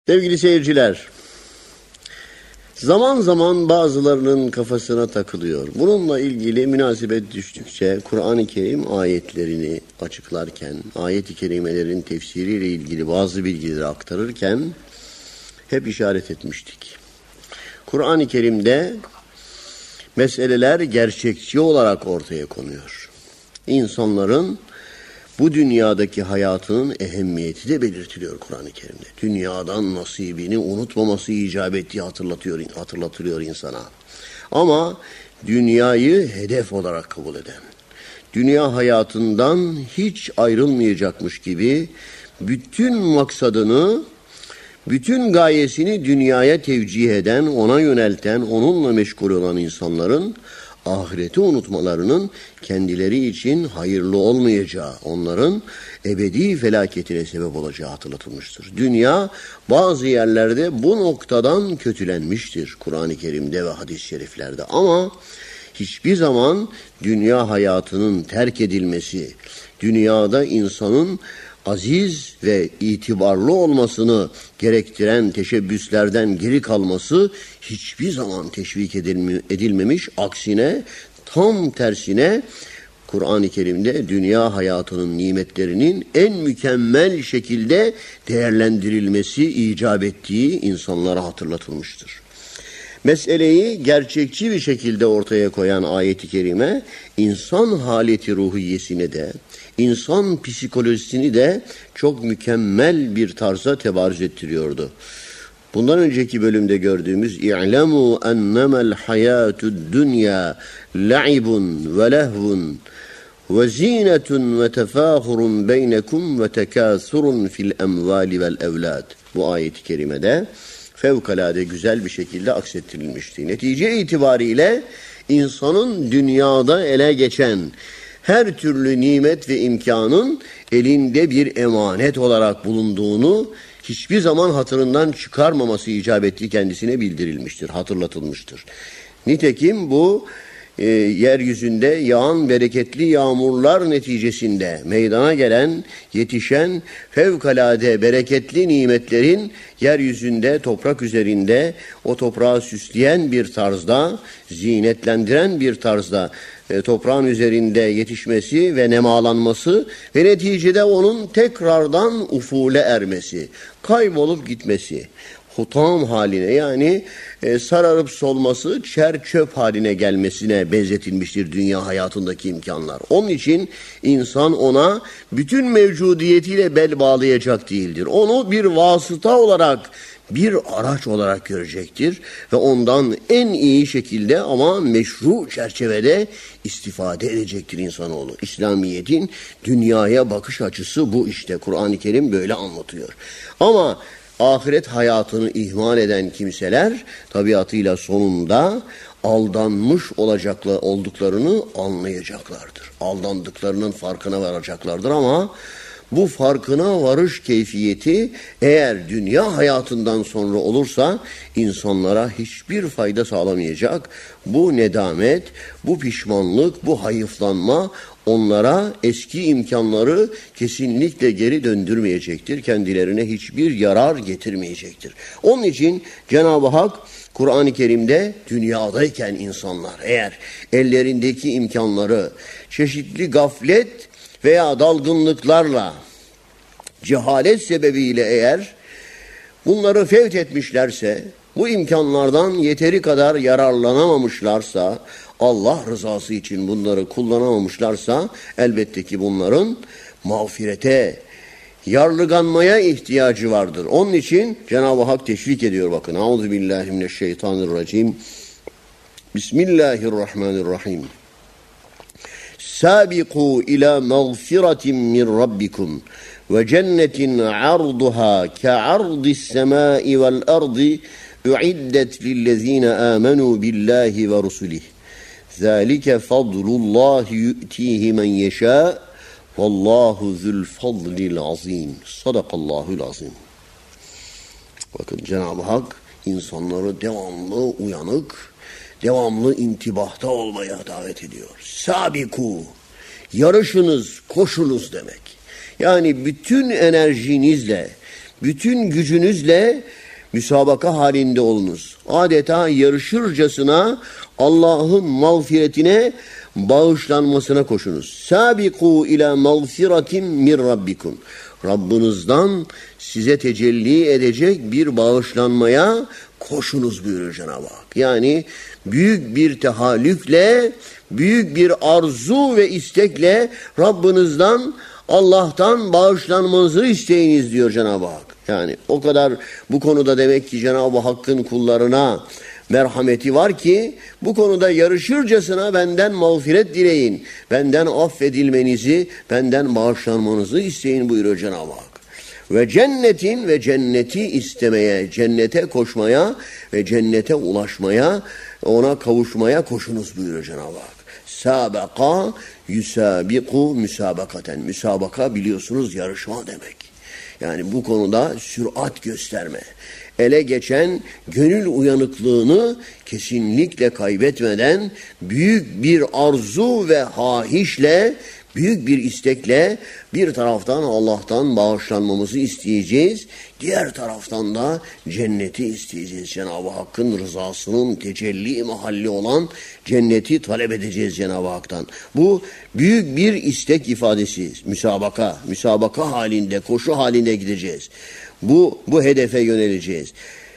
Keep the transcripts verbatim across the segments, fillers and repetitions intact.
Sevgili seyirciler, zaman zaman bazılarının kafasına takılıyor. Bununla ilgili münasebet düştükçe Kur'an-ı Kerim ayetlerini açıklarken, ayet-i kerimelerin tefsiriyle ilgili bazı bilgileri aktarırken hep işaret etmiştik. Kur'an-ı Kerim'de meseleler gerçekçi olarak ortaya konuyor. İnsanların bu dünyadaki hayatının ehemmiyeti de belirtiliyor Kur'an-ı Kerim'de. Dünyadan nasibini unutmaması icap ettiği hatırlatıyor, hatırlatılıyor insana. Ama dünyayı hedef olarak kabul eden, dünya hayatından hiç ayrılmayacakmış gibi bütün maksadını, bütün gayesini dünyaya tevcih eden, ona yönelten, onunla meşgul olan insanların ahireti unutmalarının kendileri için hayırlı olmayacağı, onların ebedi felaketine sebep olacağı hatırlatılmıştır. Dünya bazı yerlerde bu noktadan kötülenmiştir Kur'an-ı Kerim'de ve hadis-i şeriflerde. Ama hiçbir zaman dünya hayatının terk edilmesi, dünyada insanın aziz ve itibarlı olmasını gerektiren teşebbüslerden geri kalması hiçbir zaman teşvik edilme, edilmemiş. Aksine, tam tersine Kur'an-ı Kerim'de dünya hayatının nimetlerinin en mükemmel şekilde değerlendirilmesi icap ettiği insanlara hatırlatılmıştır. Meseleyi gerçekçi bir şekilde ortaya koyan ayet-i kerime, insan haleti ruhiyesine de, insan psikolojisini de çok mükemmel bir tarza tebarüz ettiriyordu. Bundan önceki bölümde gördüğümüz İ'lemû ennemel hayâtud dünya la'ibun ve lehvun ve zînetun ve tefâhurun beynekum ve tekâsurun fil emvâli vel evlâd. Bu ayet-i kerimede fevkalade güzel bir şekilde aksettirilmişti. Netice itibariyle insanın dünyada ele geçen her türlü nimet ve imkanın elinde bir emanet olarak bulunduğunu hiçbir zaman hatırından çıkarmaması icap ettiği kendisine bildirilmiştir, hatırlatılmıştır. Nitekim bu e, yeryüzünde yağan bereketli yağmurlar neticesinde meydana gelen, yetişen fevkalade bereketli nimetlerin yeryüzünde, toprak üzerinde o toprağı süsleyen bir tarzda, zinetlendiren bir tarzda e, toprağın üzerinde yetişmesi ve nemalanması ve neticede onun tekrardan ufule ermesi, kaybolup gitmesi, hutam haline yani e, sararıp solması, çer çöp haline gelmesine benzetilmiştir dünya hayatındaki imkanlar. Onun için insan ona bütün mevcudiyetiyle bel bağlayacak değildir. Onu bir vasıta olarak, bir araç olarak görecektir ve ondan en iyi şekilde ama meşru çerçevede istifade edecektir insanoğlu. İslamiyet'in dünyaya bakış açısı bu işte. Kur'an-ı Kerim böyle anlatıyor. Ama ahiret hayatını ihmal eden kimseler tabiatıyla sonunda aldanmış olacaklar olduklarını anlayacaklardır. Aldandıklarının farkına varacaklardır ama bu farkına varış keyfiyeti eğer dünya hayatından sonra olursa insanlara hiçbir fayda sağlamayacak. Bu nedamet, bu pişmanlık, bu hayıflanma onlara eski imkanları kesinlikle geri döndürmeyecektir. Kendilerine hiçbir yarar getirmeyecektir. Onun için Cenab-ı Hak Kur'an-ı Kerim'de dünyadayken insanlar eğer ellerindeki imkanları çeşitli gaflet veya dalgınlıklarla, cehalet sebebiyle eğer bunları fevt etmişlerse, bu imkanlardan yeteri kadar yararlanamamışlarsa, Allah rızası için bunları kullanamamışlarsa, elbette ki bunların mağfirete, yarlıganmaya ihtiyacı vardır. Onun için Cenab-ı Hak teşvik ediyor bakın. Euzubillahimineşşeytanirracim. Bismillahirrahmanirrahim. Sabiqu ila mağfiratin min rabbikum ve cennetin arduha ka'ardis semai vel ardi uiddet lillezine amenu billahi ve rusulih. Zalike fadlullahi yu'tihi men yeşâ vallahu zul fadlil azim. Sadakallahul azim. Bakın Cenab-ı Hak insanları devamlı uyanık, devamlı intibahta olmaya davet ediyor. Sabiku, yarışınız, koşunuz demek. Yani bütün enerjinizle, bütün gücünüzle müsabaka halinde olunuz. Adeta yarışırcasına Allah'ın mağfiretine, bağışlanmasına koşunuz. Sabiqu ila mağfiratin min rabbikum. Rabbinizden size tecelli edecek bir bağışlanmaya koşunuz buyuruyor Cenab-ı Hak. Yani büyük bir tehallükle, büyük bir arzu ve istekle Rabbinizden, Allah'tan bağışlanmanızı isteyiniz diyor Cenab-ı Hak. Yani o kadar bu konuda demek ki Cenab-ı Hakk'ın kullarına merhameti var ki bu konuda yarışırcasına benden mağfiret dileyin. Benden affedilmenizi, benden bağışlanmanızı isteyin buyuruyor Cenab-ı Hak. Ve cennetin ve cenneti istemeye, cennete koşmaya ve cennete ulaşmaya, ona kavuşmaya koşunuz buyuruyor Cenab-ı Hak. Sabaka yusabiku müsabakaten. Müsabaka biliyorsunuz yarışma demek. Yani bu konuda sürat gösterme. Ele geçen gönül uyanıklığını kesinlikle kaybetmeden büyük bir arzu ve hahişle, büyük bir istekle bir taraftan Allah'tan bağışlanmamızı isteyeceğiz. Diğer taraftan da cenneti isteyeceğiz. Cenab-ı Hakk'ın rızasının tecelli mahalli olan cenneti talep edeceğiz Cenab-ı Hak'tan. Bu büyük bir istek ifadesi. Müsabaka, müsabaka halinde, koşu halinde gideceğiz. Bu, bu hedefe yöneleceğiz.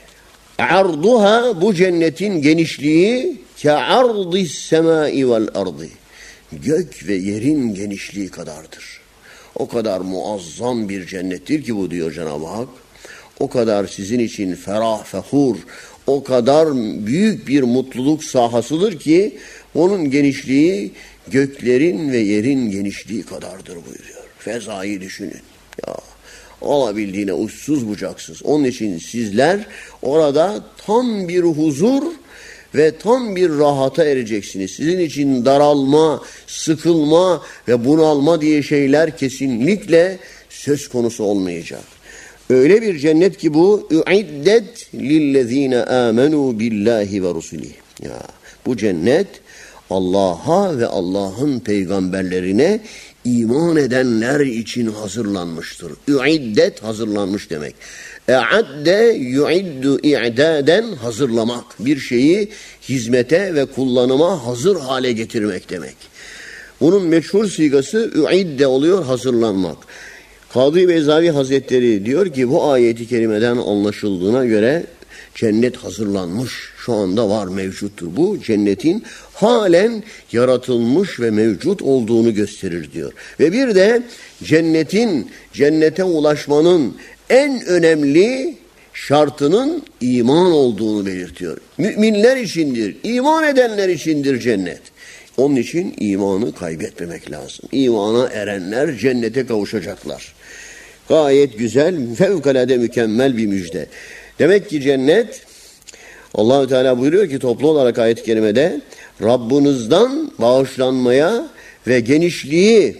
Arduha, bu cennetin genişliği ke ardis semai vel ardi. Gök ve yerin genişliği kadardır. O kadar muazzam bir cennettir ki bu diyor Cenab-ı Hak. O kadar sizin için ferah, fehur, o kadar büyük bir mutluluk sahasıdır ki onun genişliği göklerin ve yerin genişliği kadardır buyuruyor. Fezayı düşünün. Ya, olabildiğine uçsuz bucaksız. Onun için sizler orada tam bir huzur ve tam bir rahata ereceksiniz. Sizin için daralma, sıkılma ve bunalma diye şeyler kesinlikle söz konusu olmayacak. Öyle bir cennet ki bu uiddet lillezine amenu billahi ve rusulih. Ya bu cennet Allah'a ve Allah'ın peygamberlerine iman edenler için hazırlanmıştır. Uiddet hazırlanmış demek. E'adde yu'iddu i'daden hazırlamak. Bir şeyi hizmete ve kullanıma hazır hale getirmek demek. Bunun meşhur sigası uidde oluyor, hazırlanmak. Kadı Beyzavi Hazretleri diyor ki bu ayeti kerimeden anlaşıldığına göre cennet hazırlanmış, şu anda var, mevcuttur. Bu cennetin halen yaratılmış ve mevcut olduğunu gösterir diyor. Ve bir de cennetin, cennete ulaşmanın en önemli şartının iman olduğunu belirtiyor. Müminler içindir, iman edenler içindir cennet. Onun için imanı kaybetmemek lazım. İmana erenler cennete kavuşacaklar. Gayet güzel, fevkalade mükemmel bir müjde. Demek ki cennet, Allah-u Teala buyuruyor ki toplu olarak ayet-i kerimede Rabbinizden bağışlanmaya ve genişliği,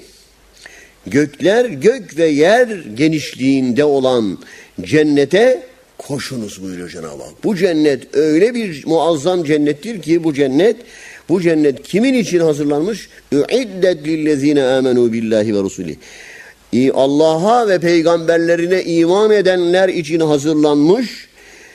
gökler, gök ve yer genişliğinde olan cennete koşunuz buyuruyor Cenab-ı Hak. Bu cennet öyle bir muazzam cennettir ki bu cennet, bu cennet kimin için hazırlanmış? Uiddet lillezine amenu billahi ve rusulih. Allah'a ve peygamberlerine iman edenler için hazırlanmış,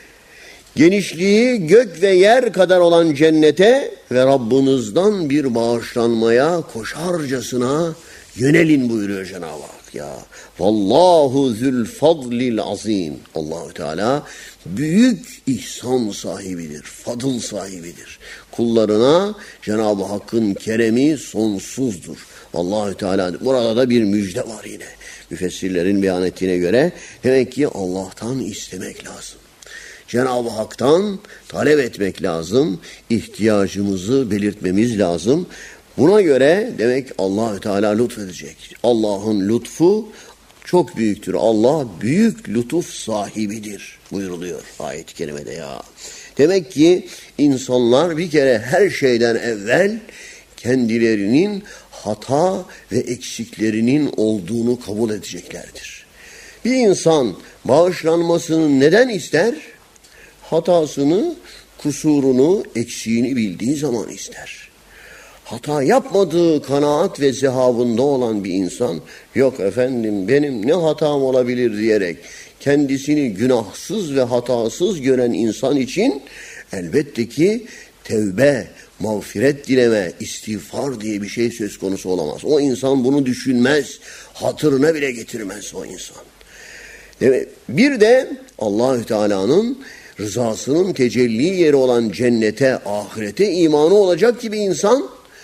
genişliği gök ve yer kadar olan cennete ve Rabbinizden bir bağışlanmaya koşarcasına yönelin buyuruyor Cenab-ı Hak. Ya vallahu zül fadlil azim. Allahu Teala büyük ihsan sahibidir, fadıl sahibidir. Kullarına Cenab-ı Hakk'ın keremi sonsuzdur. Allahü Teala burada da bir müjde var yine. Müfessirlerin beyan ettiğine göre demek ki Allah'tan istemek lazım. Cenab-ı Hak'tan talep etmek lazım. İhtiyacımızı belirtmemiz lazım. Buna göre demek Allahü Teala lütfedecek. Allah'ın lütfu çok büyüktür. Allah büyük lütuf sahibidir buyuruluyor ayet-i kerimede ya. Demek ki insanlar bir kere her şeyden evvel kendilerinin hata ve eksiklerinin olduğunu kabul edeceklerdir. Bir insan bağışlanmasını neden ister? Hatasını, kusurunu, eksiğini bildiği zaman ister. Hata yapmadığı kanaat ve zehabında olan bir insan, yok efendim benim ne hatam olabilir diyerek kendisini günahsız ve hatasız gören insan için elbette ki tevbe, mağfiret dileme, istiğfar diye bir şey söz konusu olamaz. O insan bunu düşünmez, hatırına bile getirmez o insan. Evet, bir de Allahü Teala'nın rızasının tecelli yeri olan cennete, ahirete imanı olacak gibi insan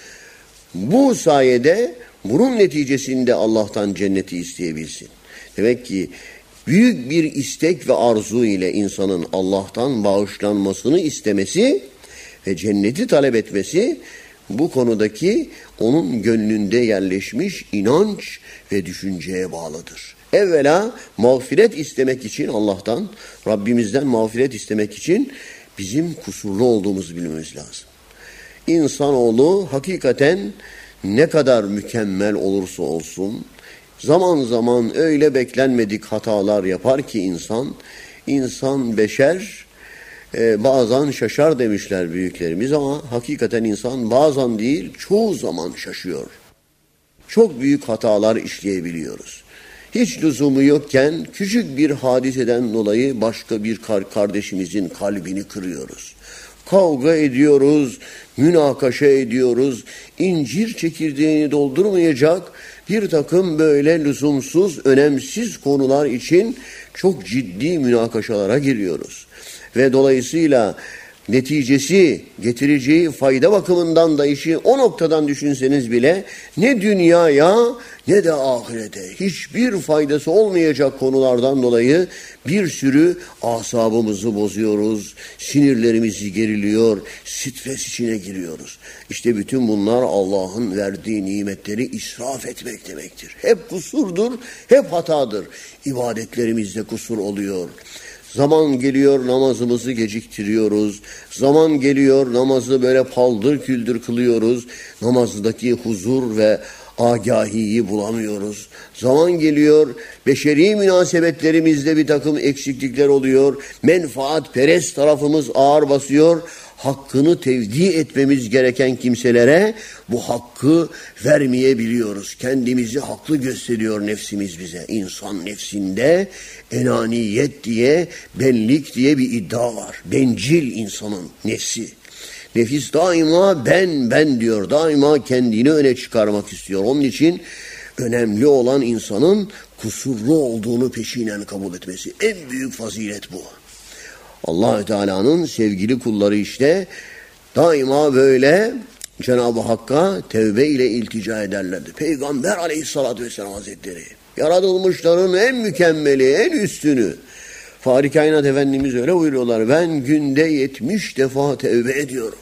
bu sayede bunun neticesinde Allah'tan cenneti isteyebilsin. Demek ki büyük bir istek ve arzu ile insanın Allah'tan bağışlanmasını istemesi ve cenneti talep etmesi bu konudaki onun gönlünde yerleşmiş inanç ve düşünceye bağlıdır. Evvela mağfiret istemek için Allah'tan, Rabbimizden mağfiret istemek için bizim kusurlu olduğumuzu bilmemiz lazım. İnsanoğlu hakikaten ne kadar mükemmel olursa olsun, zaman zaman öyle beklenmedik hatalar yapar ki insan, insan beşer, e, bazen şaşar demişler büyüklerimiz ama hakikaten insan bazen değil, çoğu zaman şaşıyor. Çok büyük hatalar işleyebiliyoruz. Hiç lüzumu yokken küçük bir hadiseden dolayı başka bir kardeşimizin kalbini kırıyoruz. Kavga ediyoruz, münakaşa ediyoruz, incir çekirdeğini doldurmayacak bir takım böyle lüzumsuz, önemsiz konular için çok ciddi münakaşalara giriyoruz. Ve dolayısıyla neticesi, getireceği fayda bakımından da işi o noktadan düşünseniz bile ne dünyaya ne de ahirete hiçbir faydası olmayacak konulardan dolayı bir sürü asabımızı bozuyoruz, sinirlerimizi geriliyor, stres içine giriyoruz. İşte bütün bunlar Allah'ın verdiği nimetleri israf etmek demektir. Hep kusurdur, hep hatadır. İbadetlerimizde kusur oluyor. Zaman geliyor namazımızı geciktiriyoruz. Zaman geliyor namazı böyle paldır küldür kılıyoruz. Namazdaki huzur ve agahiyi bulamıyoruz. Zaman geliyor beşeri münasebetlerimizde bir takım eksiklikler oluyor. Menfaatperest tarafımız ağır basıyor. Hakkını tevdi etmemiz gereken kimselere bu hakkı vermeyebiliyoruz. Kendimizi haklı gösteriyor nefsimiz bize. İnsan nefsinde enaniyet diye, benlik diye bir iddia var. Bencil insanın nefsi. Nefis daima ben ben diyor. Daima kendini öne çıkarmak istiyor. Onun için önemli olan insanın kusurlu olduğunu peşinen kabul etmesi. En büyük fazilet bu. Allah-u Teala'nın sevgili kulları işte daima böyle Cenab-ı Hakk'a tevbe ile iltica ederlerdi. Peygamber Aleyhisselatü Vesselam Hazretleri yaratılmışların en mükemmeli, en üstünü. Fahri Kainat Efendimiz öyle buyuruyorlar. Ben günde yetmiş defa tevbe ediyorum.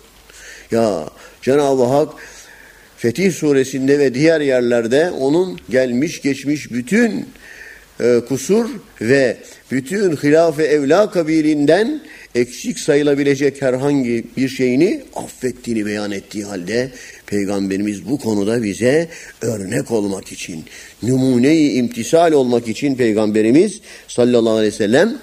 Ya Cenab-ı Hak Fetih Suresinde ve diğer yerlerde onun gelmiş geçmiş bütün e, kusur ve bütün hilaf-ı evla kabilinden eksik sayılabilecek herhangi bir şeyini affettiğini beyan ettiği halde Peygamberimiz bu konuda bize örnek olmak için, numune-i imtisal olmak için Peygamberimiz sallallahu aleyhi ve sellem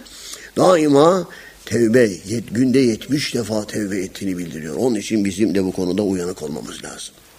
daima tevbe, yet, günde yetmiş defa tevbe ettiğini bildiriyor. Onun için bizim de bu konuda uyanık olmamız lazım.